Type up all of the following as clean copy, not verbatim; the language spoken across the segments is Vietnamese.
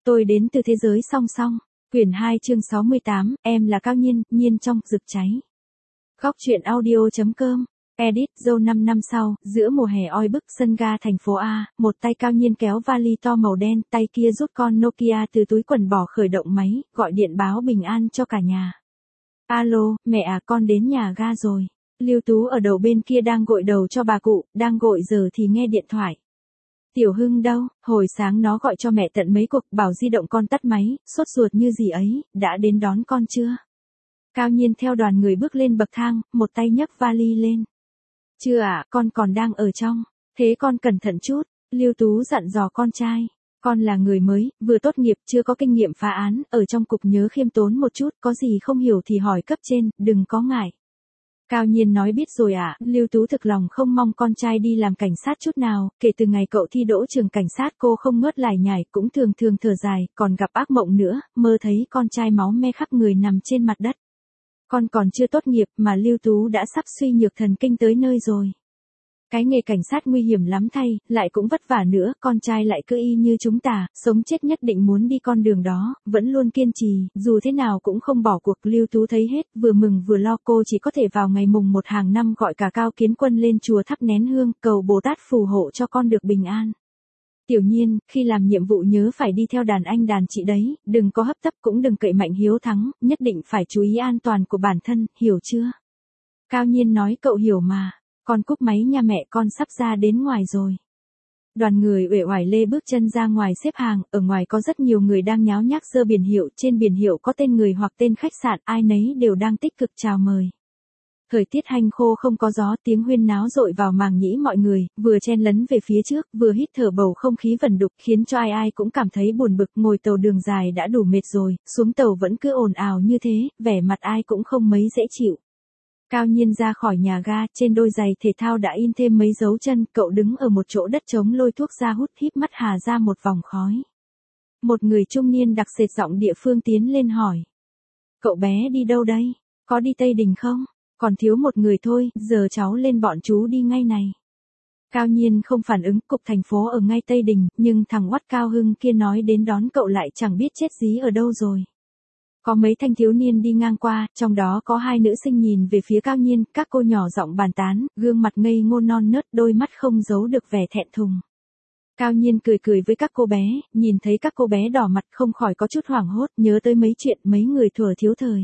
Tôi đến từ thế giới song song. Quyển 2 chương 68, em là Cao Nhiên, Nhiên trong, rực cháy. Góc truyện audio.com. Edit, dâu 5 năm sau, giữa mùa hè oi bức sân ga thành phố A, một tay Cao Nhiên kéo vali to màu đen, tay kia rút con Nokia từ túi quần bỏ khởi động máy, gọi điện báo bình an cho cả nhà. Alo, mẹ à, con đến nhà ga rồi. Lưu Tú ở đầu bên kia đang gội đầu cho bà cụ, đang gội giờ thì nghe điện thoại. Tiểu Hưng đâu, hồi sáng nó gọi cho mẹ tận mấy cuộc, bảo di động con tắt máy, sốt ruột như gì ấy, đã đến đón con chưa? Cao Nhiên theo đoàn người bước lên bậc thang, một tay nhấc vali lên. Chưa ạ, con còn đang ở trong. Thế con cẩn thận chút, Lưu Tú dặn dò con trai. Con là người mới, vừa tốt nghiệp, chưa có kinh nghiệm phá án, ở trong cục nhớ khiêm tốn một chút, có gì không hiểu thì hỏi cấp trên, đừng có ngại. Cao Nhiên nói biết rồi ạ, Lưu Tú thực lòng không mong con trai đi làm cảnh sát chút nào, kể từ ngày cậu thi đỗ trường cảnh sát cô không ngớt lải nhải, cũng thường thường thở dài, còn gặp ác mộng nữa, mơ thấy con trai máu me khắp người nằm trên mặt đất. Con còn chưa tốt nghiệp mà Lưu Tú đã sắp suy nhược thần kinh tới nơi rồi. Cái nghề cảnh sát nguy hiểm lắm thay, lại cũng vất vả nữa, con trai lại cứ y như chúng ta, sống chết nhất định muốn đi con đường đó, vẫn luôn kiên trì, dù thế nào cũng không bỏ cuộc. Lưu Tú thấy hết, vừa mừng vừa lo, cô chỉ có thể vào ngày mùng 1 hàng năm gọi cả Cao Kiến Quân lên chùa thắp nén hương, cầu Bồ Tát phù hộ cho con được bình an. Tiểu Nhiên, khi làm nhiệm vụ nhớ phải đi theo đàn anh đàn chị đấy, đừng có hấp tấp cũng đừng cậy mạnh hiếu thắng, nhất định phải chú ý an toàn của bản thân, hiểu chưa? Cao Nhiên nói cậu hiểu mà. Con cúp máy nha mẹ, con sắp ra đến ngoài rồi. Đoàn người uể oải lê bước chân ra ngoài xếp hàng, ở ngoài có rất nhiều người đang nháo nhác giơ biển hiệu, trên biển hiệu có tên người hoặc tên khách sạn, ai nấy đều đang tích cực chào mời. Thời tiết hanh khô không có gió, tiếng huyên náo dội vào màng nhĩ mọi người, vừa chen lấn về phía trước, vừa hít thở bầu không khí vẩn đục, khiến cho ai ai cũng cảm thấy buồn bực. Ngồi tàu đường dài đã đủ mệt rồi, xuống tàu vẫn cứ ồn ào như thế, vẻ mặt ai cũng không mấy dễ chịu. Cao Nhiên ra khỏi nhà ga, trên đôi giày thể thao đã in thêm mấy dấu chân, cậu đứng ở một chỗ đất trống lôi thuốc ra hút, híp mắt hà ra một vòng khói. Một người trung niên đặc sệt giọng địa phương tiến lên hỏi. Cậu bé đi đâu đây? Có đi Tây Đình không? Còn thiếu một người thôi, giờ cháu lên bọn chú đi ngay này. Cao Nhiên không phản ứng, cục thành phố ở ngay Tây Đình, nhưng thằng oắt Cao Hưng kia nói đến đón cậu lại chẳng biết chết dí ở đâu rồi. Có mấy thanh thiếu niên đi ngang qua, trong đó có hai nữ sinh nhìn về phía Cao Nhiên, các cô nhỏ giọng bàn tán, gương mặt ngây ngô non nớt, đôi mắt không giấu được vẻ thẹn thùng. Cao Nhiên cười cười với các cô bé, nhìn thấy các cô bé đỏ mặt không khỏi có chút hoảng hốt, nhớ tới mấy chuyện mấy người thuở thiếu thời.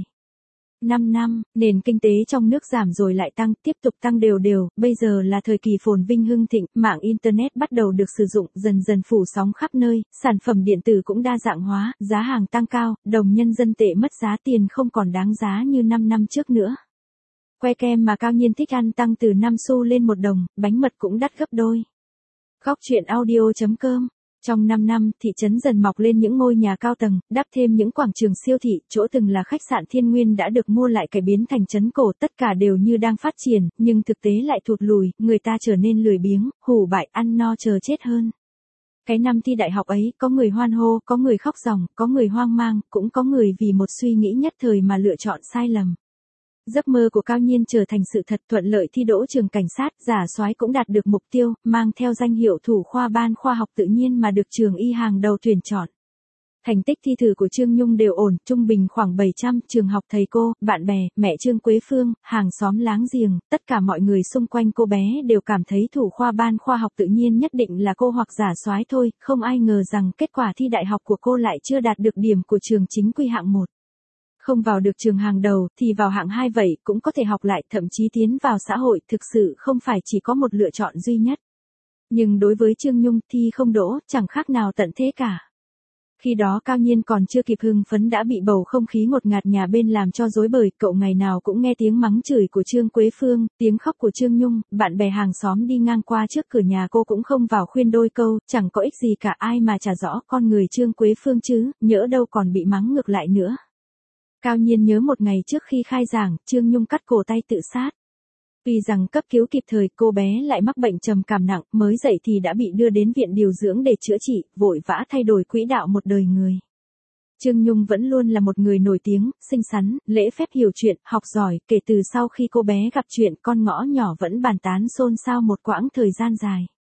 5 năm, nền kinh tế trong nước giảm rồi lại tăng, tiếp tục tăng đều đều, bây giờ là thời kỳ phồn vinh hưng thịnh, mạng Internet bắt đầu được sử dụng, dần dần phủ sóng khắp nơi, sản phẩm điện tử cũng đa dạng hóa, giá hàng tăng cao, đồng nhân dân tệ mất giá, tiền không còn đáng giá như 5 năm trước nữa. Que kem mà Cao Nhiên thích ăn tăng từ 5 xu lên 1 đồng, bánh mật cũng đắt gấp đôi. Góc truyện audio.com. Trong 5 năm, thị trấn dần mọc lên những ngôi nhà cao tầng, đắp thêm những quảng trường siêu thị, chỗ từng là khách sạn Thiên Nguyên đã được mua lại cải biến thành trấn cổ, tất cả đều như đang phát triển, nhưng thực tế lại thụt lùi, người ta trở nên lười biếng, hủ bại, ăn no chờ chết hơn. Cái năm thi đại học ấy, có người hoan hô, có người khóc ròng, có người hoang mang, cũng có người vì một suy nghĩ nhất thời mà lựa chọn sai lầm. Giấc mơ của Cao Nhiên trở thành sự thật, thuận lợi thi đỗ trường cảnh sát, giả soái cũng đạt được mục tiêu, mang theo danh hiệu thủ khoa ban khoa học tự nhiên mà được trường y hàng đầu tuyển chọn. Thành tích thi thử của Trương Nhung đều ổn, trung bình khoảng 700, trường học thầy cô, bạn bè, mẹ Trương Quế Phương, hàng xóm láng giềng, tất cả mọi người xung quanh cô bé đều cảm thấy thủ khoa ban khoa học tự nhiên nhất định là cô hoặc giả soái thôi, không ai ngờ rằng kết quả thi đại học của cô lại chưa đạt được điểm của trường chính quy hạng 1. Không vào được trường hàng đầu, thì vào hạng 2 vậy, cũng có thể học lại, thậm chí tiến vào xã hội, thực sự không phải chỉ có một lựa chọn duy nhất. Nhưng đối với Trương Nhung, thi không đỗ, chẳng khác nào tận thế cả. Khi đó Cao Nhiên còn chưa kịp hưng phấn đã bị bầu không khí ngột ngạt nhà bên làm cho rối bời, cậu ngày nào cũng nghe tiếng mắng chửi của Trương Quế Phương, tiếng khóc của Trương Nhung, bạn bè hàng xóm đi ngang qua trước cửa nhà cô cũng không vào khuyên đôi câu, chẳng có ích gì cả, ai mà chả rõ con người Trương Quế Phương chứ, nhỡ đâu còn bị mắng ngược lại nữa. Cao Nhiên nhớ một ngày trước khi khai giảng, Trương Nhung cắt cổ tay tự sát. Vì rằng cấp cứu kịp thời, cô bé lại mắc bệnh trầm cảm nặng, mới dậy thì đã bị đưa đến viện điều dưỡng để chữa trị, vội vã thay đổi quỹ đạo một đời người. Trương Nhung vẫn luôn là một người nổi tiếng, xinh xắn, lễ phép hiểu chuyện, học giỏi, kể từ sau khi cô bé gặp chuyện, con ngõ nhỏ vẫn bàn tán xôn xao một quãng thời gian dài.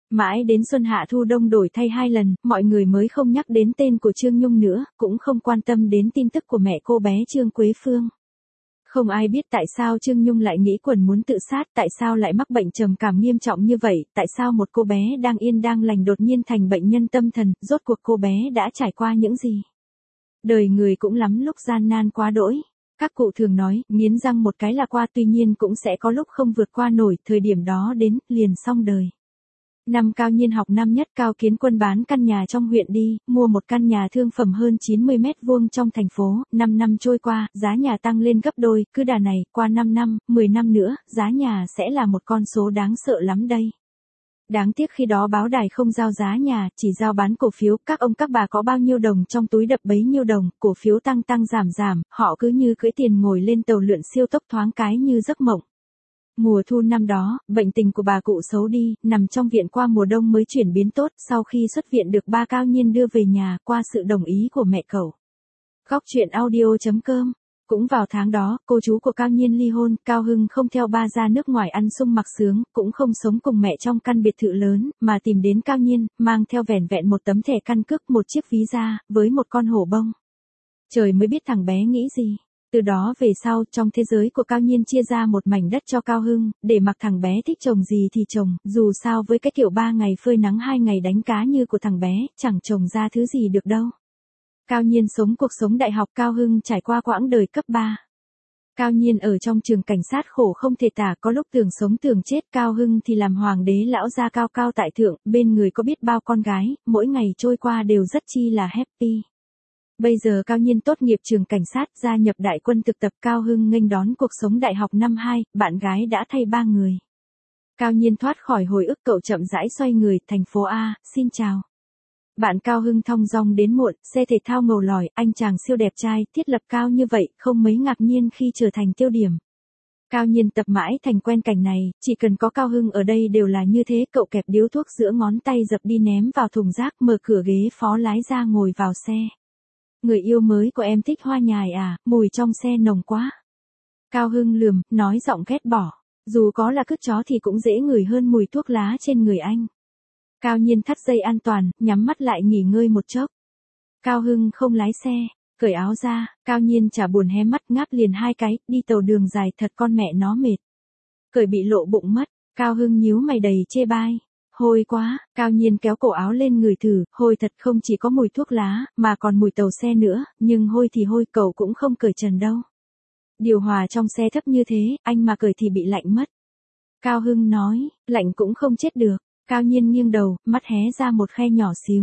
Mãi đến xuân hạ thu đông đổi thay 2 lần, mọi người mới không nhắc đến tên của Trương Nhung nữa, cũng không quan tâm đến tin tức của mẹ cô bé Trương Quế Phương. Không ai biết tại sao Trương Nhung lại nghĩ quần muốn tự sát, tại sao lại mắc bệnh trầm cảm nghiêm trọng như vậy, tại sao một cô bé đang yên đang lành đột nhiên thành bệnh nhân tâm thần, rốt cuộc cô bé đã trải qua những gì. Đời người cũng lắm lúc gian nan quá đỗi. Các cụ thường nói, nghiến răng một cái là qua, tuy nhiên cũng sẽ có lúc không vượt qua nổi, thời điểm đó đến, liền xong đời. Năm Cao Nhiên học năm nhất, Cao Kiến Quân bán căn nhà trong huyện đi, mua một căn nhà thương phẩm hơn 90 mét vuông trong thành phố, 5 năm trôi qua, giá nhà tăng lên gấp đôi, cứ đà này, qua 5 năm, 10 năm nữa, giá nhà sẽ là một con số đáng sợ lắm đây. Đáng tiếc khi đó báo đài không giao giá nhà, chỉ giao bán cổ phiếu, các ông các bà có bao nhiêu đồng trong túi đập bấy nhiêu đồng, cổ phiếu tăng tăng giảm giảm, họ cứ như cưỡi tiền ngồi lên tàu lượn siêu tốc thoáng cái như giấc mộng. Mùa thu năm đó, bệnh tình của bà cụ xấu đi, nằm trong viện qua mùa đông mới chuyển biến tốt, sau khi xuất viện được ba Cao Nhiên đưa về nhà, qua sự đồng ý của mẹ cậu. Góc truyện audio.com. Cũng vào tháng đó, cô chú của Cao Nhiên ly hôn, Cao Hưng không theo ba ra nước ngoài ăn sung mặc sướng, cũng không sống cùng mẹ trong căn biệt thự lớn, mà tìm đến Cao Nhiên, mang theo vẻn vẹn một tấm thẻ căn cước, một chiếc ví da, với một con hổ bông. Trời mới biết thằng bé nghĩ gì. Từ đó về sau, trong thế giới của Cao Nhiên chia ra một mảnh đất cho Cao Hưng, để mặc thằng bé thích trồng gì thì trồng, dù sao với cái kiểu 3 ngày phơi nắng 2 ngày đánh cá như của thằng bé, chẳng trồng ra thứ gì được đâu. Cao Nhiên sống cuộc sống đại học, Cao Hưng trải qua quãng đời cấp 3. Cao Nhiên ở trong trường cảnh sát khổ không thể tả, có lúc tưởng sống tưởng chết, Cao Hưng thì làm hoàng đế lão gia cao cao tại thượng, bên người có biết bao con gái, mỗi ngày trôi qua đều rất chi là happy. Bây giờ Cao Nhiên tốt nghiệp trường cảnh sát, gia nhập đại quân thực tập, Cao Hưng nghênh đón cuộc sống đại học năm 2, bạn gái đã thay 3 người. Cao Nhiên thoát khỏi hồi ức, cậu chậm rãi xoay người, thành phố A, xin chào. Bạn Cao Hưng thong dong đến muộn, xe thể thao ngầu lòi, anh chàng siêu đẹp trai, thiết lập cao như vậy, không mấy ngạc nhiên khi trở thành tiêu điểm. Cao Nhiên tập mãi thành quen cảnh này, chỉ cần có Cao Hưng ở đây đều là như thế, cậu kẹp điếu thuốc giữa ngón tay dập đi ném vào thùng rác, mở cửa ghế phó lái ra ngồi vào xe. Người yêu mới của em thích hoa nhài à, mùi trong xe nồng quá. Cao Hưng lườm, nói giọng ghét bỏ. Dù có là cứt chó thì cũng dễ ngửi hơn mùi thuốc lá trên người anh. Cao Nhiên thắt dây an toàn, nhắm mắt lại nghỉ ngơi một chốc. Cao Hưng không lái xe, cởi áo ra, Cao Nhiên chả buồn hé mắt, ngáp liền 2 cái, đi tàu đường dài thật con mẹ nó mệt. Cởi bị lộ bụng mất, Cao Hưng nhíu mày đầy chê bai. Hôi quá, Cao Nhiên kéo cổ áo lên người thử, hôi thật, không chỉ có mùi thuốc lá, mà còn mùi tàu xe nữa, nhưng hôi thì hôi, cậu cũng không cởi trần đâu. Điều hòa trong xe thấp như thế, anh mà cởi thì bị lạnh mất. Cao Hưng nói, lạnh cũng không chết được. Cao Nhiên nghiêng đầu, mắt hé ra một khe nhỏ xíu.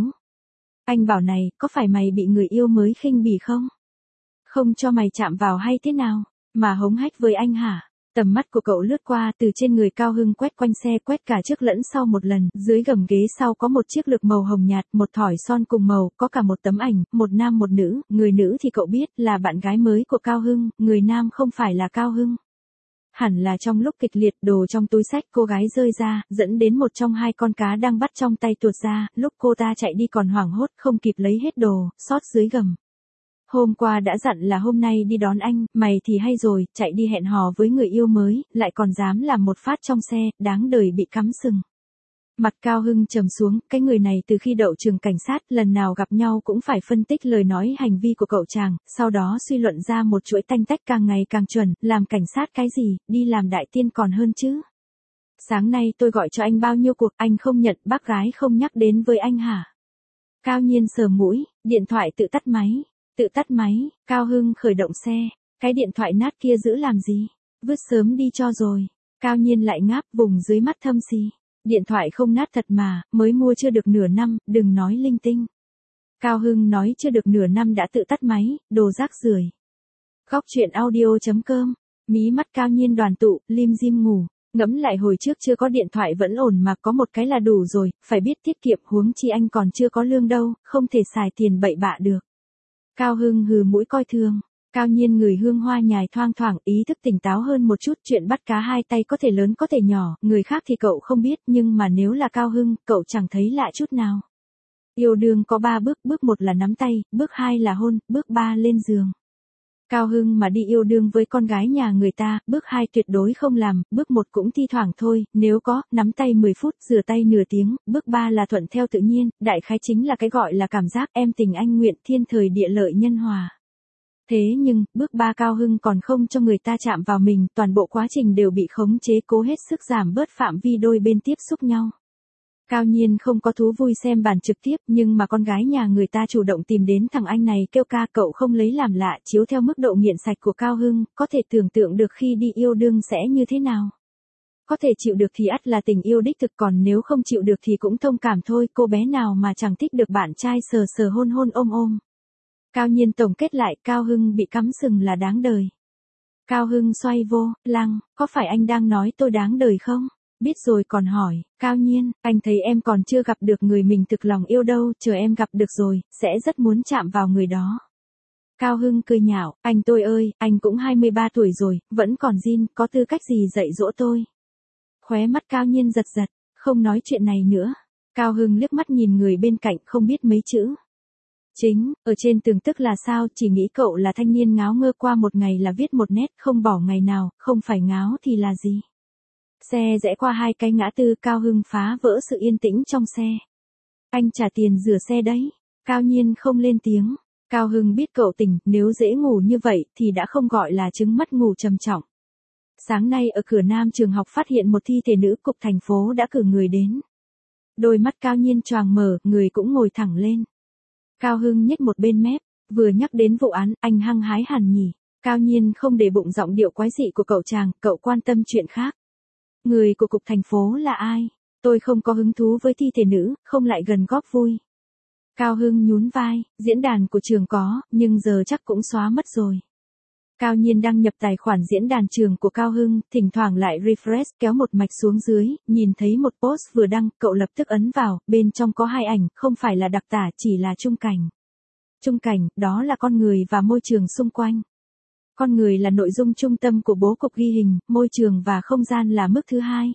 Anh bảo này, có phải mày bị người yêu mới khinh bỉ không? Không cho mày chạm vào hay thế nào? Mà hống hách với anh hả? Tầm mắt của cậu lướt qua từ trên người Cao Hưng quét quanh xe, quét cả trước lẫn sau một lần, dưới gầm ghế sau có một chiếc lược màu hồng nhạt, một thỏi son cùng màu, có cả một tấm ảnh, một nam một nữ, người nữ thì cậu biết là bạn gái mới của Cao Hưng, người nam không phải là Cao Hưng. Hẳn là trong lúc kịch liệt, đồ trong túi xách cô gái rơi ra, dẫn đến một trong 2 con cá đang bắt trong tay tuột ra, lúc cô ta chạy đi còn hoảng hốt không kịp lấy hết đồ, sót dưới gầm. Hôm qua đã dặn là hôm nay đi đón anh, mày thì hay rồi, chạy đi hẹn hò với người yêu mới, lại còn dám làm một phát trong xe, đáng đời bị cắm sừng. Mặt Cao Hưng trầm xuống, cái người này từ khi đậu trường cảnh sát, lần nào gặp nhau cũng phải phân tích lời nói hành vi của cậu chàng, sau đó suy luận ra một chuỗi tanh tách càng ngày càng chuẩn, làm cảnh sát cái gì, đi làm đại tiên còn hơn chứ. Sáng nay tôi gọi cho anh bao nhiêu cuộc, anh không nhận, bác gái không nhắc đến với anh hả? Cao Nhiên sờ mũi, điện thoại tự tắt máy. Tự tắt máy, Cao Hưng khởi động xe, cái điện thoại nát kia giữ làm gì? Vứt sớm đi cho rồi. Cao Nhiên lại ngáp, vùng dưới mắt thâm xì. Điện thoại không nát thật mà, mới mua chưa được nửa năm, đừng nói linh tinh. Cao Hưng nói chưa được nửa năm đã tự tắt máy, đồ rác rưởi. Góc truyện audio.com, mí mắt Cao Nhiên đoàn tụ, lim dim ngủ. Ngẫm lại hồi trước chưa có điện thoại vẫn ổn mà có một cái là đủ rồi, phải biết tiết kiệm, huống chi anh còn chưa có lương đâu, không thể xài tiền bậy bạ được. Cao Hưng hừ mũi coi thường. Cao Nhiên ngửi hương hoa nhài thoang thoảng, ý thức tỉnh táo hơn một chút, chuyện bắt cá 2 tay có thể lớn có thể nhỏ, người khác thì cậu không biết, nhưng mà nếu là Cao Hưng, cậu chẳng thấy lạ chút nào. Yêu đương có 3 bước, bước 1 là nắm tay, bước 2 là hôn, bước 3 lên giường. Cao Hưng mà đi yêu đương với con gái nhà người ta, bước 2 tuyệt đối không làm, bước 1 cũng thi thoảng thôi, nếu có, nắm tay 10 phút, rửa tay nửa tiếng, bước 3 là thuận theo tự nhiên, đại khái chính là cái gọi là cảm giác em tình anh nguyện thiên thời địa lợi nhân hòa. Thế nhưng, bước 3 Cao Hưng còn không cho người ta chạm vào mình, toàn bộ quá trình đều bị khống chế cố hết sức giảm bớt phạm vi đôi bên tiếp xúc nhau. Cao Nhiên không có thú vui xem bản trực tiếp, nhưng mà con gái nhà người ta chủ động tìm đến thằng anh này kêu ca, cậu không lấy làm lạ, chiếu theo mức độ nghiện sạch của Cao Hưng, có thể tưởng tượng được khi đi yêu đương sẽ như thế nào. Có thể chịu được thì ắt là tình yêu đích thực, còn nếu không chịu được thì cũng thông cảm thôi, cô bé nào mà chẳng thích được bạn trai sờ sờ hôn hôn ôm ôm. Cao Nhiên tổng kết lại, Cao Hưng bị cắm sừng là đáng đời. Cao Hưng xoay vô, lăng, có phải anh đang nói tôi đáng đời không? Biết rồi còn hỏi, Cao Nhiên, anh thấy em còn chưa gặp được người mình thực lòng yêu đâu, chờ em gặp được rồi, sẽ rất muốn chạm vào người đó. Cao Hưng cười nhạo, anh tôi ơi, anh cũng 23 tuổi rồi, vẫn còn zin, có tư cách gì dạy dỗ tôi. Khóe mắt Cao Nhiên giật giật, không nói chuyện này nữa. Cao Hưng liếc mắt nhìn người bên cạnh không biết mấy chữ. Chính, ở trên tường tức là sao, chỉ nghĩ cậu là thanh niên ngáo ngơ qua một ngày là viết một nét, không bỏ ngày nào, không phải ngáo thì là gì. Xe rẽ qua 2 cái ngã tư, Cao Hưng phá vỡ sự yên tĩnh trong xe. Anh trả tiền rửa xe đấy. Cao Nhiên không lên tiếng. Cao Hưng biết cậu tỉnh, nếu dễ ngủ như vậy thì đã không gọi là chứng mất ngủ trầm trọng. Sáng nay ở cửa nam trường học phát hiện một thi thể nữ, cục thành phố đã cử người đến. Đôi mắt Cao Nhiên choàng mở, người cũng ngồi thẳng lên. Cao Hưng nhếch một bên mép, vừa nhắc đến vụ án, anh hăng hái hẳn nhỉ. Cao Nhiên không để bụng giọng điệu quái dị của cậu chàng, cậu quan tâm chuyện khác. Người của cục thành phố là ai? Tôi không có hứng thú với thi thể nữ, không lại gần góp vui. Cao Hưng nhún vai, diễn đàn của trường có, nhưng giờ chắc cũng xóa mất rồi. Cao Nhiên đăng nhập tài khoản diễn đàn trường của Cao Hưng, thỉnh thoảng lại refresh kéo một mạch xuống dưới, nhìn thấy một post vừa đăng, cậu lập tức ấn vào, bên trong có 2 ảnh, không phải là đặc tả, chỉ là chung cảnh. Chung cảnh, đó là con người và môi trường xung quanh. Con người là nội dung trung tâm của bố cục ghi hình, môi trường và không gian là mức thứ 2.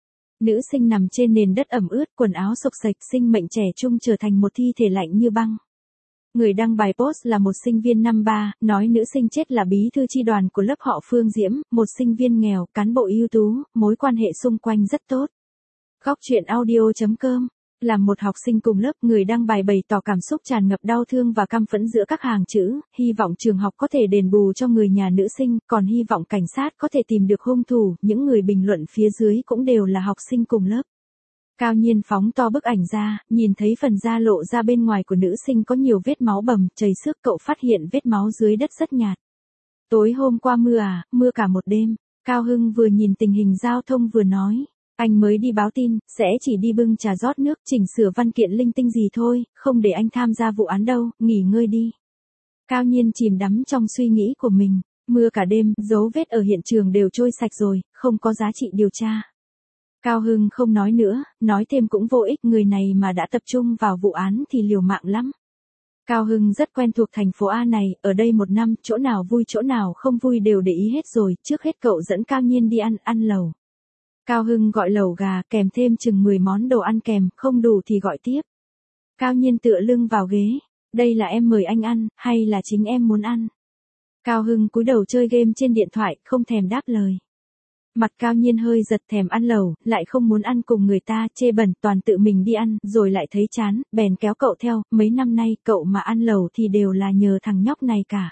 Nữ sinh nằm trên nền đất ẩm ướt, quần áo xộc xệch, sinh mệnh trẻ trung trở thành một thi thể lạnh như băng. Người đăng bài post là một sinh viên năm 3, nói nữ sinh chết là bí thư chi đoàn của lớp họ Phương Diễm, một sinh viên nghèo, cán bộ ưu tú, mối quan hệ xung quanh rất tốt. Góc truyện audio.com. Làm một học sinh cùng lớp, người đăng bài bày tỏ cảm xúc tràn ngập đau thương và căm phẫn giữa các hàng chữ, hy vọng trường học có thể đền bù cho người nhà nữ sinh, còn hy vọng cảnh sát có thể tìm được hung thủ, những người bình luận phía dưới cũng đều là học sinh cùng lớp. Cao Nhiên phóng to bức ảnh ra, nhìn thấy phần da lộ ra bên ngoài của nữ sinh có nhiều vết máu bầm, chảy xước, cậu phát hiện vết máu dưới đất rất nhạt. Tối hôm qua mưa à, mưa cả một đêm. Cao Hưng vừa nhìn tình hình giao thông vừa nói. Anh mới đi báo tin, sẽ chỉ đi bưng trà rót nước, chỉnh sửa văn kiện linh tinh gì thôi, không để anh tham gia vụ án đâu, nghỉ ngơi đi. Cao Nhiên chìm đắm trong suy nghĩ của mình, mưa cả đêm, dấu vết ở hiện trường đều trôi sạch rồi, không có giá trị điều tra. Cao Hưng không nói nữa, nói thêm cũng vô ích, người này mà đã tập trung vào vụ án thì liều mạng lắm. Cao Hưng rất quen thuộc thành phố A này, ở đây 1 năm, chỗ nào vui chỗ nào không vui đều để ý hết rồi, trước hết cậu dẫn Cao Nhiên đi ăn lẩu. Cao Hưng gọi lẩu gà, kèm thêm chừng 10 món đồ ăn kèm, không đủ thì gọi tiếp. Cao Nhiên tựa lưng vào ghế, đây là em mời anh ăn, hay là chính em muốn ăn? Cao Hưng cúi đầu chơi game trên điện thoại, không thèm đáp lời. Mặt Cao Nhiên hơi giật, thèm ăn lẩu, lại không muốn ăn cùng người ta, chê bẩn, toàn tự mình đi ăn, rồi lại thấy chán, bèn kéo cậu theo, mấy năm nay cậu mà ăn lẩu thì đều là nhờ thằng nhóc này cả.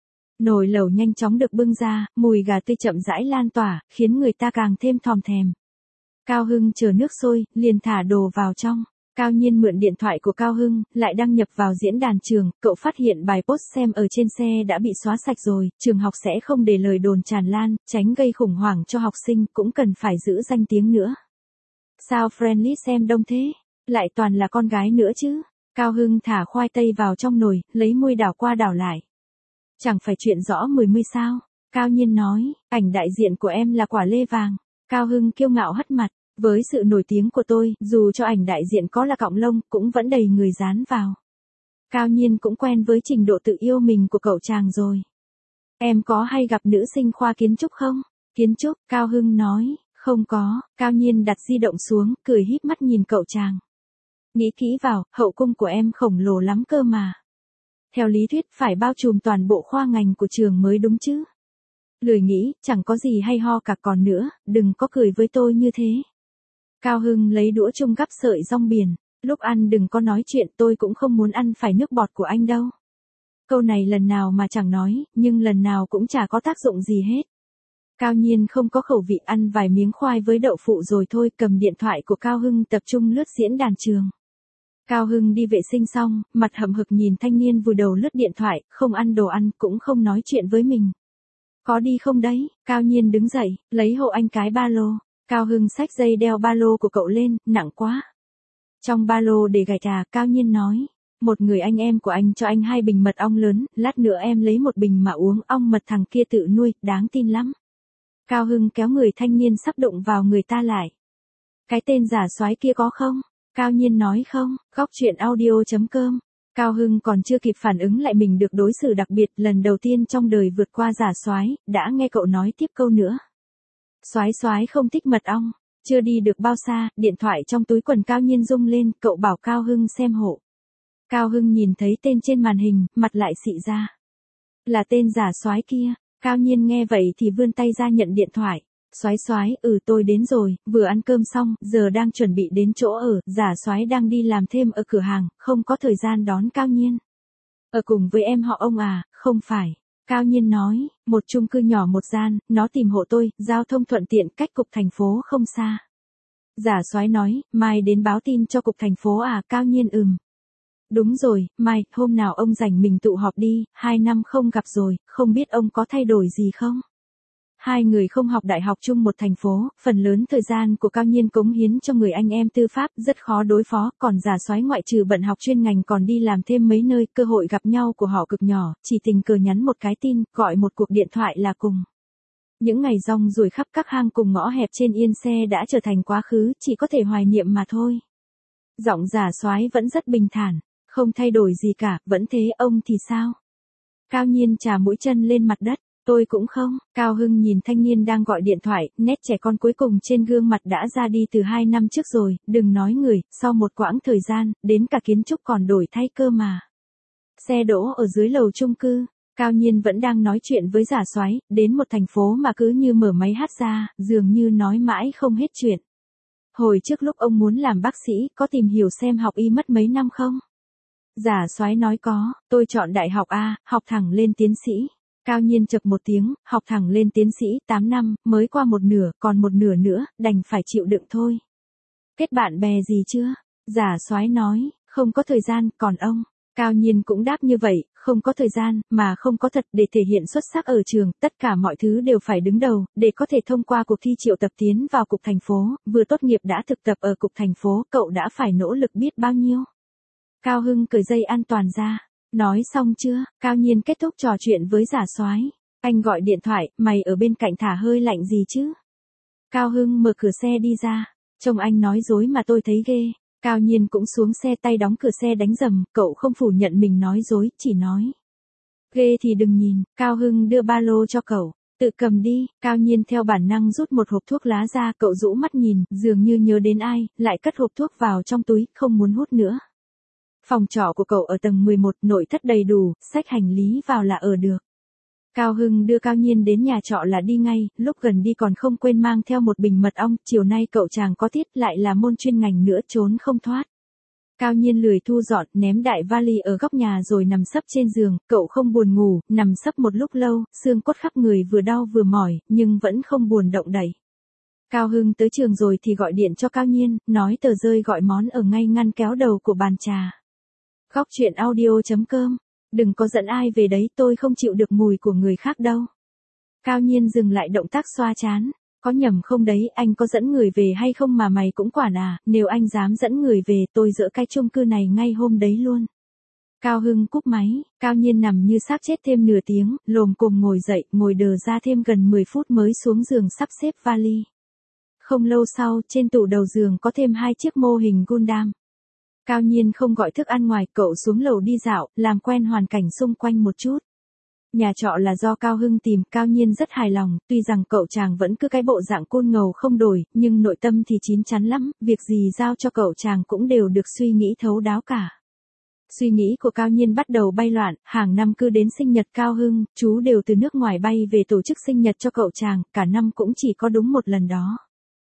Nồi lẩu nhanh chóng được bưng ra, mùi gà tươi chậm rãi lan tỏa, khiến người ta càng thêm thòm thèm. Cao Hưng chờ nước sôi, liền thả đồ vào trong. Cao Nhiên mượn điện thoại của Cao Hưng, lại đăng nhập vào diễn đàn trường, cậu phát hiện bài post xem ở trên xe đã bị xóa sạch rồi, trường học sẽ không để lời đồn tràn lan, tránh gây khủng hoảng cho học sinh, cũng cần phải giữ danh tiếng nữa. Sao Friendly xem đông thế? Lại toàn là con gái nữa chứ? Cao Hưng thả khoai tây vào trong nồi, lấy muôi đảo qua đảo lại. Chẳng phải chuyện rõ 10 sao? Cao Nhiên nói, ảnh đại diện của em là quả lê vàng. Cao Hưng kiêu ngạo hất mặt. Với sự nổi tiếng của tôi, dù cho ảnh đại diện có là cọng lông, cũng vẫn đầy người dán vào. Cao Nhiên cũng quen với trình độ tự yêu mình của cậu chàng rồi. Em có hay gặp nữ sinh khoa kiến trúc không? Kiến trúc, Cao Hưng nói, không có. Cao Nhiên đặt di động xuống, cười híp mắt nhìn cậu chàng. Nghĩ kỹ vào, hậu cung của em khổng lồ lắm cơ mà. Theo lý thuyết phải bao trùm toàn bộ khoa ngành của trường mới đúng chứ. Lười nghĩ, chẳng có gì hay ho cả, còn nữa, đừng có cười với tôi như thế. Cao Hưng lấy đũa chung gắp sợi rong biển. Lúc ăn đừng có nói chuyện, tôi cũng không muốn ăn phải nước bọt của anh đâu. Câu này lần nào mà chẳng nói, nhưng lần nào cũng chả có tác dụng gì hết. Cao Nhiên không có khẩu vị, ăn vài miếng khoai với đậu phụ rồi thôi, cầm điện thoại của Cao Hưng tập trung lướt diễn đàn trường. Cao Hưng đi vệ sinh xong, mặt hậm hực nhìn thanh niên vùi đầu lướt điện thoại, không ăn đồ ăn, cũng không nói chuyện với mình. Có đi không đấy? Cao Nhiên đứng dậy, lấy hộ anh cái ba lô. Cao Hưng xách dây đeo ba lô của cậu lên, nặng quá. Trong ba lô để gài trà, Cao Nhiên nói. Một người anh em của anh cho anh 2 bình mật ong lớn, lát nữa em lấy 1 bình mà uống, ong mật thằng kia tự nuôi, đáng tin lắm. Cao Hưng kéo người thanh niên sắp đụng vào người ta lại. Cái tên giả soái kia có không? Cao Nhiên nói không. Góc truyện audio.com. Cao Hưng còn chưa kịp phản ứng lại mình được đối xử đặc biệt, lần đầu tiên trong đời vượt qua giả soái, đã nghe cậu nói tiếp câu nữa. Soái không thích mật ong. Chưa đi được bao xa, điện thoại trong túi quần Cao Nhiên rung lên, cậu bảo Cao Hưng xem hộ. Cao Hưng nhìn thấy tên trên màn hình, mặt lại xị ra. Là tên giả soái kia. Cao Nhiên nghe vậy thì vươn tay ra nhận điện thoại. Soái, tôi đến rồi, vừa ăn cơm xong, giờ đang chuẩn bị đến chỗ ở, giả soái đang đi làm thêm ở cửa hàng, không có thời gian đón Cao Nhiên. Ở cùng với em họ ông à? Không phải. Cao Nhiên nói, một chung cư nhỏ một gian, nó tìm hộ tôi, giao thông thuận tiện, cách cục thành phố không xa. Giả soái nói, mai đến báo tin cho cục thành phố à? Cao Nhiên Đúng rồi, mai, hôm nào ông rảnh mình tụ họp đi, 2 năm không gặp rồi, không biết ông có thay đổi gì không? Hai người không học đại học chung một thành phố, phần lớn thời gian của Cao Nhiên cống hiến cho người anh em tư pháp, rất khó đối phó, còn giả soái ngoại trừ bận học chuyên ngành còn đi làm thêm mấy nơi, cơ hội gặp nhau của họ cực nhỏ, chỉ tình cờ nhắn một cái tin, gọi một cuộc điện thoại là cùng. Những ngày rong ruổi khắp các hang cùng ngõ hẹp trên Yên Xe đã trở thành quá khứ, chỉ có thể hoài niệm mà thôi. Giọng giả soái vẫn rất bình thản, không thay đổi gì cả, vẫn thế, ông thì sao? Cao Nhiên chà mũi chân lên mặt đất. Tôi cũng không. Cao Hưng nhìn thanh niên đang gọi điện thoại, nét trẻ con cuối cùng trên gương mặt đã ra đi từ 2 năm trước rồi, đừng nói người, sau một quãng thời gian, đến cả kiến trúc còn đổi thay cơ mà. Xe đỗ ở dưới lầu chung cư, Cao Nhiên vẫn đang nói chuyện với giả soái, đến một thành phố mà cứ như mở máy hát ra, dường như nói mãi không hết chuyện. Hồi trước lúc ông muốn làm bác sĩ, có tìm hiểu xem học y mất mấy năm không? Giả soái nói có, tôi chọn đại học A, học thẳng lên tiến sĩ. Cao Nhiên chậc một tiếng, học thẳng lên tiến sĩ, 8 năm, mới qua một nửa, còn một nửa nữa, đành phải chịu đựng thôi. Kết bạn bè gì chưa? Giả soái nói, không có thời gian, còn ông? Cao Nhiên cũng đáp như vậy, không có thời gian, mà không có thật, để thể hiện xuất sắc ở trường, tất cả mọi thứ đều phải đứng đầu, để có thể thông qua cuộc thi triệu tập tiến vào cục thành phố, vừa tốt nghiệp đã thực tập ở cục thành phố, cậu đã phải nỗ lực biết bao nhiêu. Cao Hưng cởi dây an toàn ra. Nói xong chưa? Cao Nhiên kết thúc trò chuyện với giả soái. Anh gọi điện thoại, mày ở bên cạnh thả hơi lạnh gì chứ? Cao Hưng mở cửa xe đi ra. Trông anh nói dối mà tôi thấy ghê. Cao Nhiên cũng xuống xe, tay đóng cửa xe đánh rầm, cậu không phủ nhận mình nói dối, chỉ nói. Ghê thì đừng nhìn. Cao Hưng đưa ba lô cho cậu. Tự cầm đi. Cao Nhiên theo bản năng rút một hộp thuốc lá ra, cậu rũ mắt nhìn, dường như nhớ đến ai, lại cất hộp thuốc vào trong túi, không muốn hút nữa. Phòng trọ của cậu ở tầng 11, nội thất đầy đủ, xách hành lý vào là ở được. Cao Hưng đưa Cao Nhiên đến nhà trọ là đi ngay, lúc gần đi còn không quên mang theo một bình mật ong, chiều nay cậu chàng có tiết, lại là môn chuyên ngành nữa, trốn không thoát. Cao Nhiên lười thu dọn, ném đại vali ở góc nhà rồi nằm sấp trên giường, cậu không buồn ngủ, nằm sấp một lúc lâu, xương cốt khắp người vừa đau vừa mỏi, nhưng vẫn không buồn động đậy. Cao Hưng tới trường rồi thì gọi điện cho Cao Nhiên, nói tờ rơi gọi món ở ngay ngăn kéo đầu của bàn trà. Góc truyện audio.com. Đừng có dẫn ai về đấy, tôi không chịu được mùi của người khác đâu. Cao Nhiên dừng lại động tác xoa trán. Có nhầm không đấy, anh có dẫn người về hay không mà mày cũng quản à, nếu anh dám dẫn người về tôi dỡ cái chung cư này ngay hôm đấy luôn. Cao Hưng cúp máy, Cao Nhiên nằm như xác chết thêm nửa tiếng, lồm cồm ngồi dậy, ngồi đờ ra thêm gần 10 phút mới xuống giường sắp xếp vali. Không lâu sau, trên tủ đầu giường có thêm 2 chiếc mô hình Gundam. Cao Nhiên không gọi thức ăn ngoài, cậu xuống lầu đi dạo, làm quen hoàn cảnh xung quanh một chút. Nhà trọ là do Cao Hưng tìm, Cao Nhiên rất hài lòng, tuy rằng cậu chàng vẫn cứ cái bộ dạng côn ngầu không đổi, nhưng nội tâm thì chín chắn lắm, việc gì giao cho cậu chàng cũng đều được suy nghĩ thấu đáo cả. Suy nghĩ của Cao Nhiên bắt đầu bay loạn, hàng năm cứ đến sinh nhật Cao Hưng, chú đều từ nước ngoài bay về tổ chức sinh nhật cho cậu chàng, cả năm cũng chỉ có đúng một lần đó.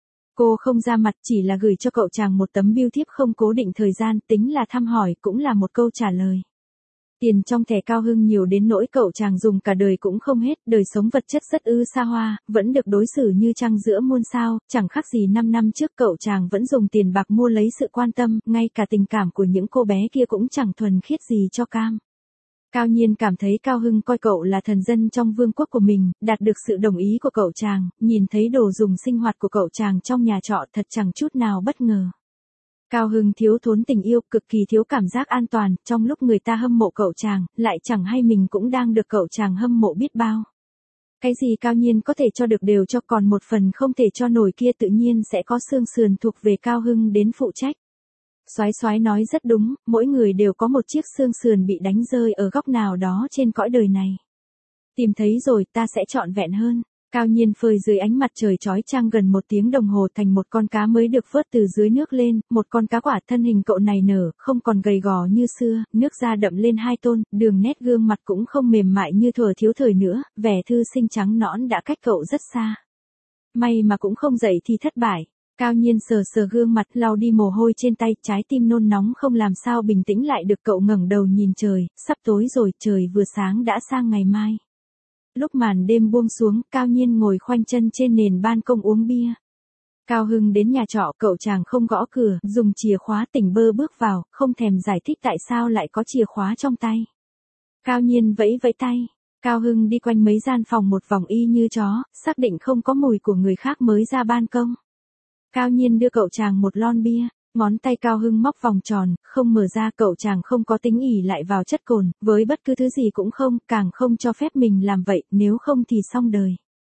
Cô không ra mặt, chỉ là gửi cho cậu chàng một tấm bưu thiếp không cố định thời gian, tính là thăm hỏi cũng là một câu trả lời. Tiền trong thẻ Cao Hưng nhiều đến nỗi cậu chàng dùng cả đời cũng không hết, đời sống vật chất rất xa hoa, vẫn được đối xử như trăng giữa muôn sao, chẳng khác gì 5 năm trước cậu chàng vẫn dùng tiền bạc mua lấy sự quan tâm, ngay cả tình cảm của những cô bé kia cũng chẳng thuần khiết gì cho cam. Cao Nhiên cảm thấy Cao Hưng coi cậu là thần dân trong vương quốc của mình, đạt được sự đồng ý của cậu chàng, nhìn thấy đồ dùng sinh hoạt của cậu chàng trong nhà trọ thật chẳng chút nào bất ngờ. Cao Hưng thiếu thốn tình yêu, cực kỳ thiếu cảm giác an toàn, trong lúc người ta hâm mộ cậu chàng, lại chẳng hay mình cũng đang được cậu chàng hâm mộ biết bao. Cái gì Cao Nhiên có thể cho được đều cho, còn một phần không thể cho nổi kia tự nhiên sẽ có xương sườn thuộc về Cao Hưng đến phụ trách. Soái soái nói rất đúng, mỗi người đều có một chiếc xương sườn bị đánh rơi ở góc nào đó trên cõi đời này. Tìm thấy rồi ta sẽ trọn vẹn hơn. Cao Nhiên phơi dưới ánh mặt trời chói chang gần 1 tiếng đồng hồ thành một con cá mới được vớt từ dưới nước lên, một con cá quả thân hình cậu này nở, không còn gầy gò như xưa, nước da đậm lên 2 tôn, đường nét gương mặt cũng không mềm mại như thuở thiếu thời nữa, vẻ thư sinh trắng nõn đã cách cậu rất xa. May mà cũng không dậy thì thất bại. Cao Nhiên sờ sờ gương mặt, lau đi mồ hôi trên tay, trái tim nôn nóng không làm sao bình tĩnh lại được, cậu ngẩng đầu nhìn trời, sắp tối rồi, trời vừa sáng đã sang ngày mai. Lúc màn đêm buông xuống, Cao Nhiên ngồi khoanh chân trên nền ban công uống bia. Cao Hưng đến nhà trọ, cậu chàng không gõ cửa, dùng chìa khóa tỉnh bơ bước vào, không thèm giải thích tại sao lại có chìa khóa trong tay. Cao Nhiên vẫy vẫy tay. Cao Hưng đi quanh mấy gian phòng một vòng y như chó, xác định không có mùi của người khác mới ra ban công. Cao Nhiên đưa cậu chàng một lon bia, ngón tay Cao Hưng móc vòng tròn, không mở ra, cậu chàng không có tính ỷ lại vào chất cồn, với bất cứ thứ gì cũng không, càng không cho phép mình làm vậy, nếu không thì xong đời.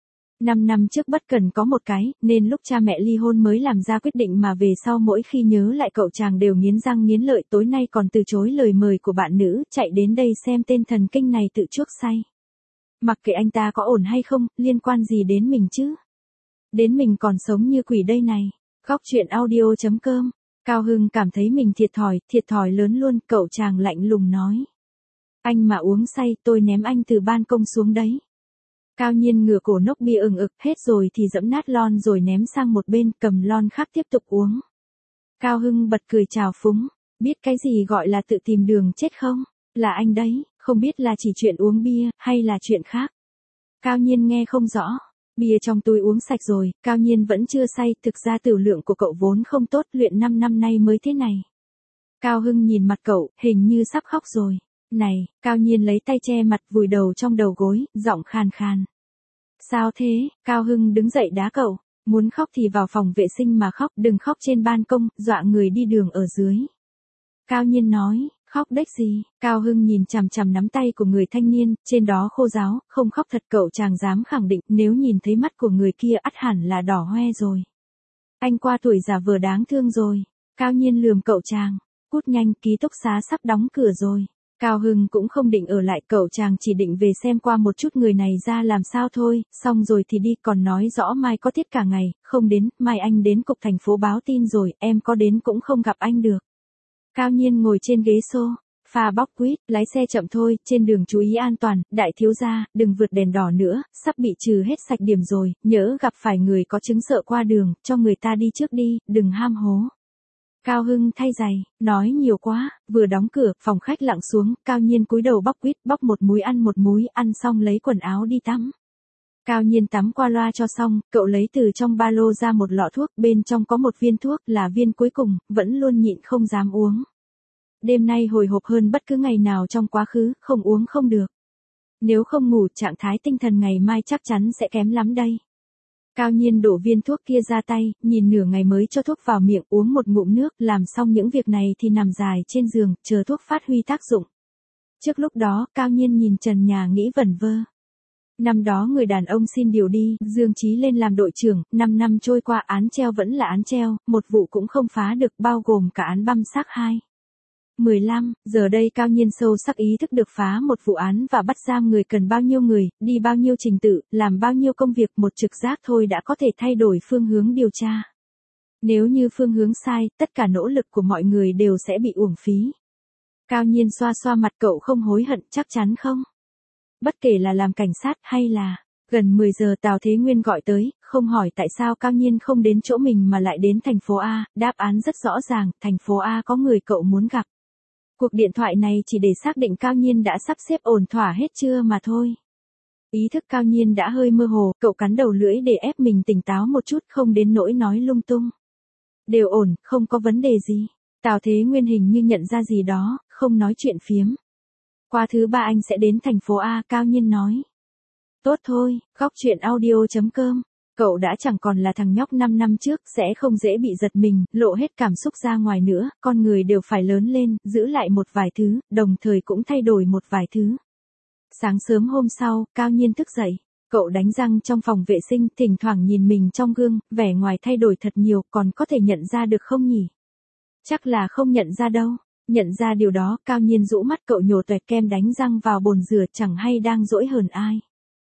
5 năm trước bất cần có một cái, nên lúc cha mẹ ly hôn mới làm ra quyết định mà về sau mỗi khi nhớ lại cậu chàng đều nghiến răng nghiến lợi, tối nay còn từ chối lời mời của bạn nữ, chạy đến đây xem tên thần kinh này tự chuốc say. Mặc kệ anh ta có ổn hay không, liên quan gì đến mình chứ? Đến mình còn sống như quỷ đây này. Góc truyện audio.com. Cao Hưng cảm thấy mình thiệt thòi lớn luôn, cậu chàng lạnh lùng nói. Anh mà uống say, tôi ném anh từ ban công xuống đấy. Cao Nhiên ngửa cổ nốc bia ừng ực, hết rồi thì dẫm nát lon rồi ném sang một bên, cầm lon khác tiếp tục uống. Cao Hưng bật cười trào phúng, biết cái gì gọi là tự tìm đường chết không? Là anh đấy, không biết là chỉ chuyện uống bia, hay là chuyện khác. Cao Nhiên nghe không rõ. Bia trong túi uống sạch rồi, Cao Nhiên vẫn chưa say, thực ra tửu lượng của cậu vốn không tốt, luyện 5 năm nay mới thế này. Cao Hưng nhìn mặt cậu, hình như sắp khóc rồi. Này, Cao Nhiên lấy tay che mặt, vùi đầu trong đầu gối, giọng khàn khàn. Sao thế? Cao Hưng đứng dậy đá cậu, muốn khóc thì vào phòng vệ sinh mà khóc, đừng khóc trên ban công, dọa người đi đường ở dưới. Cao Nhiên nói. Khóc đếch gì? Cao Hưng nhìn chằm chằm nắm tay của người thanh niên, trên đó khô ráo, không khóc thật, cậu chàng dám khẳng định, nếu nhìn thấy mắt của người kia ắt hẳn là đỏ hoe rồi. Anh qua tuổi già vừa đáng thương rồi. Cao Nhiên lườm cậu chàng, cút nhanh, ký túc xá sắp đóng cửa rồi. Cao Hưng cũng không định ở lại, cậu chàng chỉ định về xem qua một chút người này ra làm sao thôi, xong rồi thì đi, còn nói rõ mai có tiết cả ngày, không đến, mai anh đến cục thành phố báo tin rồi, em có đến cũng không gặp anh được. Cao Nhiên ngồi trên ghế sofa bóc quýt, lái xe chậm thôi, trên đường chú ý an toàn, đại thiếu gia, đừng vượt đèn đỏ nữa, sắp bị trừ hết sạch điểm rồi, nhỡ gặp phải người có chứng sợ qua đường, cho người ta đi trước đi, đừng ham hố. Cao Hưng thay giày, nói nhiều quá, vừa đóng cửa, phòng khách lặng xuống, Cao Nhiên cúi đầu bóc quýt, bóc một múi, ăn xong lấy quần áo đi tắm. Cao Nhiên tắm qua loa cho xong, cậu lấy từ trong ba lô ra một lọ thuốc, bên trong có một viên thuốc, là viên cuối cùng, vẫn luôn nhịn không dám uống. Đêm nay hồi hộp hơn bất cứ ngày nào trong quá khứ, không uống không được. Nếu không ngủ, trạng thái tinh thần ngày mai chắc chắn sẽ kém lắm đây. Cao Nhiên đổ viên thuốc kia ra tay, nhìn nửa ngày mới cho thuốc vào miệng, uống một ngụm nước, làm xong những việc này thì nằm dài trên giường, chờ thuốc phát huy tác dụng. Trước lúc đó, Cao Nhiên nhìn trần nhà nghĩ vẩn vơ. Năm đó người đàn ông xin điều đi, Dương Chí lên làm đội trưởng, 5 năm trôi qua án treo vẫn là án treo, một vụ cũng không phá được, bao gồm cả án băm xác 15, giờ đây Cao Nhiên sâu sắc ý thức được phá một vụ án và bắt giam người cần bao nhiêu người, đi bao nhiêu trình tự, làm bao nhiêu công việc, một trực giác thôi đã có thể thay đổi phương hướng điều tra. Nếu như phương hướng sai, tất cả nỗ lực của mọi người đều sẽ bị uổng phí. Cao Nhiên xoa xoa mặt, cậu không hối hận chắc chắn không? Bất kể là làm cảnh sát hay là... Gần 10 giờ Tào Thế Nguyên gọi tới, không hỏi tại sao Cao Nhiên không đến chỗ mình mà lại đến thành phố A, đáp án rất rõ ràng, thành phố A có người cậu muốn gặp. Cuộc điện thoại này chỉ để xác định Cao Nhiên đã sắp xếp ổn thỏa hết chưa mà thôi. Ý thức Cao Nhiên đã hơi mơ hồ, cậu cắn đầu lưỡi để ép mình tỉnh táo một chút, không đến nỗi nói lung tung. Đều ổn, không có vấn đề gì. Tào Thế Nguyên hình như nhận ra gì đó, không nói chuyện phiếm. Qua thứ 3 anh sẽ đến thành phố A, Cao Nhiên nói. Tốt thôi, góc chuyện audio.com. Cậu đã chẳng còn là thằng nhóc 5 năm trước, sẽ không dễ bị giật mình, lộ hết cảm xúc ra ngoài nữa, con người đều phải lớn lên, giữ lại một vài thứ, đồng thời cũng thay đổi một vài thứ. Sáng sớm hôm sau, Cao Nhiên thức dậy, cậu đánh răng trong phòng vệ sinh, thỉnh thoảng nhìn mình trong gương, vẻ ngoài thay đổi thật nhiều, còn có thể nhận ra được không nhỉ? Chắc là không nhận ra đâu. Nhận ra điều đó, Cao Nhiên rũ mắt, cậu nhổ toẹt kem đánh răng vào bồn rửa, chẳng hay đang dỗi hờn ai.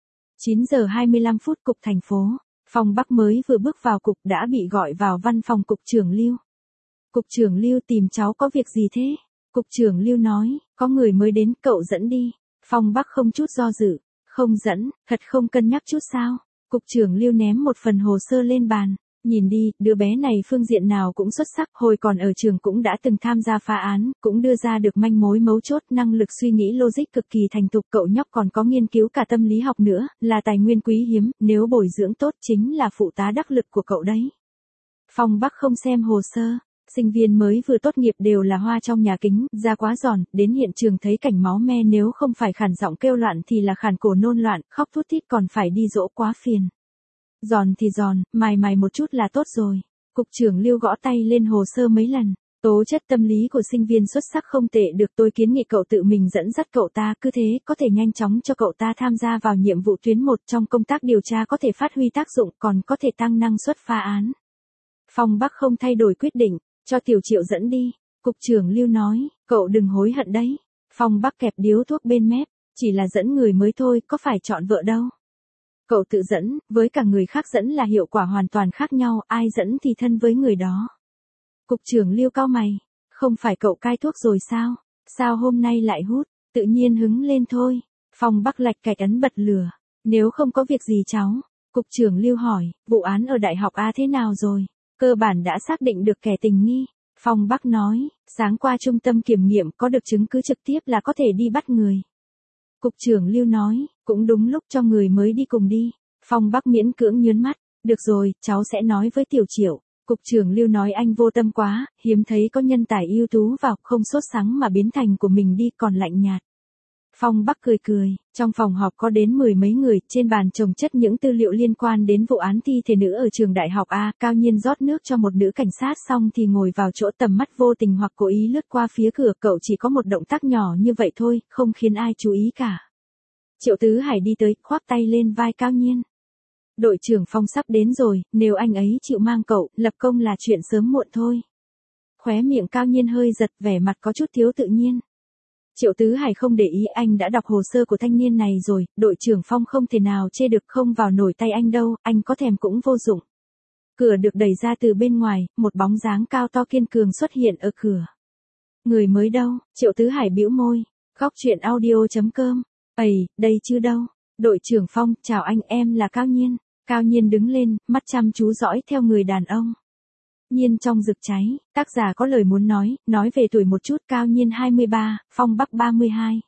9 giờ 25 phút cục thành phố. Phong Bắc mới vừa bước vào cục đã bị gọi vào văn phòng cục trưởng Lưu. Cục trưởng Lưu tìm cháu có việc gì thế? Cục trưởng Lưu nói, có người mới đến, cậu dẫn đi. Phong Bắc không chút do dự, không dẫn, thật không cân nhắc chút sao? Cục trưởng Lưu ném một phần hồ sơ lên bàn. Nhìn đi, đứa bé này phương diện nào cũng xuất sắc, hồi còn ở trường cũng đã từng tham gia phá án, cũng đưa ra được manh mối mấu chốt, năng lực suy nghĩ logic cực kỳ thành thục, cậu nhóc còn có nghiên cứu cả tâm lý học nữa, là tài nguyên quý hiếm, nếu bồi dưỡng tốt chính là phụ tá đắc lực của cậu đấy. Phong Bắc không xem hồ sơ, sinh viên mới vừa tốt nghiệp đều là hoa trong nhà kính, da quá giòn, đến hiện trường thấy cảnh máu me nếu không phải khản giọng kêu loạn thì là khản cổ nôn loạn, khóc thút thít còn phải đi dỗ quá phiền. Giòn thì giòn, mài một chút là tốt rồi. Cục trưởng Lưu gõ tay lên hồ sơ mấy lần. Tố chất tâm lý của sinh viên xuất sắc không tệ được, tôi kiến nghị cậu tự mình dẫn dắt cậu ta, cứ thế có thể nhanh chóng cho cậu ta tham gia vào nhiệm vụ tuyến 1 trong công tác điều tra, có thể phát huy tác dụng, còn có thể tăng năng suất phá án. Phong Bắc không thay đổi quyết định, cho Tiểu Triệu dẫn đi. Cục trưởng Lưu nói, cậu đừng hối hận đấy. Phong Bắc kẹp điếu thuốc bên mép, chỉ là dẫn người mới thôi, có phải chọn vợ đâu. Cậu tự dẫn, với cả người khác dẫn là hiệu quả hoàn toàn khác nhau, ai dẫn thì thân với người đó. Cục trưởng Lưu cau mày, không phải cậu cai thuốc rồi sao? Sao hôm nay lại hút? Tự nhiên hứng lên thôi. Phong Bắc lạch cạch ấn bật lửa. Nếu không có việc gì cháu. Cục trưởng Lưu hỏi, vụ án ở Đại học A thế nào rồi? Cơ bản đã xác định được kẻ tình nghi. Phong Bắc nói, sáng qua trung tâm kiểm nghiệm có được chứng cứ trực tiếp là có thể đi bắt người. Cục trưởng Lưu nói, cũng đúng lúc cho người mới đi cùng đi. Phong Bắc miễn cưỡng nhớn mắt, được rồi, cháu sẽ nói với Tiểu Triệu. Cục trưởng Lưu nói anh vô tâm quá, hiếm thấy có nhân tài ưu tú vào, không sốt sắng mà biến thành của mình đi, còn lạnh nhạt. Phong Bắc cười cười, trong phòng họp có đến 10 mấy người, trên bàn chồng chất những tư liệu liên quan đến vụ án thi thể nữ ở trường Đại học A. Cao Nhiên rót nước cho một nữ cảnh sát xong thì ngồi vào chỗ, tầm mắt vô tình hoặc cố ý lướt qua phía cửa, cậu chỉ có một động tác nhỏ như vậy thôi, không khiến ai chú ý cả. Triệu Tứ Hải đi tới, khoác tay lên vai Cao Nhiên. Đội trưởng Phong sắp đến rồi, nếu anh ấy chịu mang cậu, lập công là chuyện sớm muộn thôi. Khóe miệng Cao Nhiên hơi giật, vẻ mặt có chút thiếu tự nhiên. Triệu Tứ Hải không để ý, anh đã đọc hồ sơ của thanh niên này rồi, đội trưởng Phong không thể nào chê được, không vào nổi tay anh đâu, anh có thèm cũng vô dụng. Cửa được đẩy ra từ bên ngoài, một bóng dáng cao to kiên cường xuất hiện ở cửa. Người mới đâu? Triệu Tứ Hải bĩu môi. Góc chuyện audio.com. Ây, đây chứ đâu. Đội trưởng Phong, chào anh, em là Cao Nhiên. Cao Nhiên đứng lên, mắt chăm chú dõi theo người đàn ông. Nhiên trong rực cháy, tác giả có lời muốn nói về tuổi một chút. Cao Nhiên 23, Phong Bắc 32.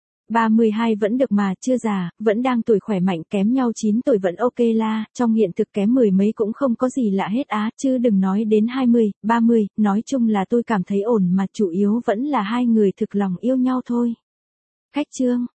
32 vẫn được mà, chưa già, vẫn đang tuổi khỏe mạnh, kém nhau 9 tuổi vẫn ok la, trong hiện thực kém 10 mấy cũng không có gì lạ hết á, chứ đừng nói đến 20, 30, nói chung là tôi cảm thấy ổn mà, chủ yếu vẫn là hai người thực lòng yêu nhau thôi. Khách trương,